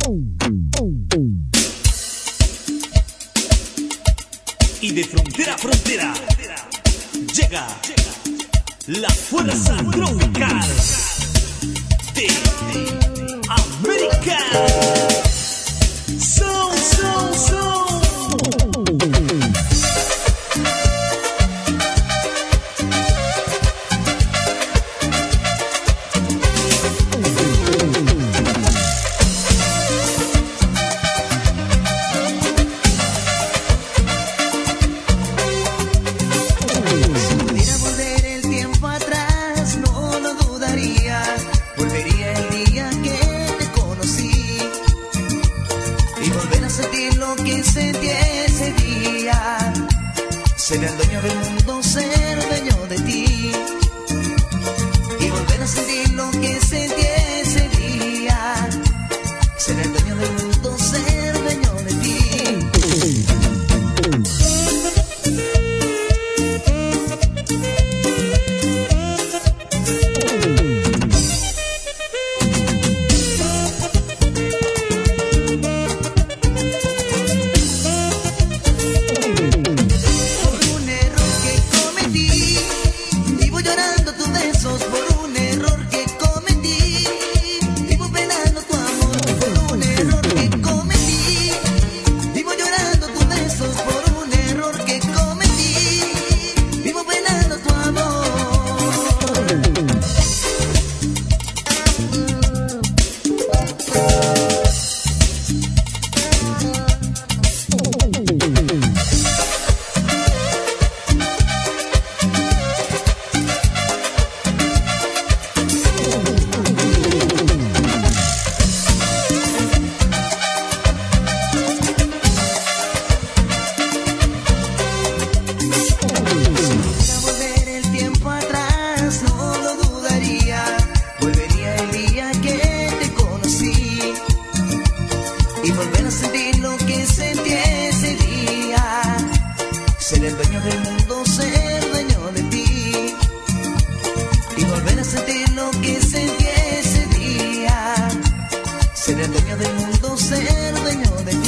Y de frontera a frontera llega la fuerza tropical de América. Volvería el día que te conocí y volver a sentir lo que sentí ese día. Ser el dueño del mundo, ser dueño de ti y volver a sentir lo que sentí ese día. Ser el dueño del mundo, ser dueño de ti. Y volver a sentir lo que sentí ese día. Ser el dueño del mundo, ser dueño de ti. Y volver a sentir lo que sentí ese día. Ser el dueño del mundo, ser dueño de ti.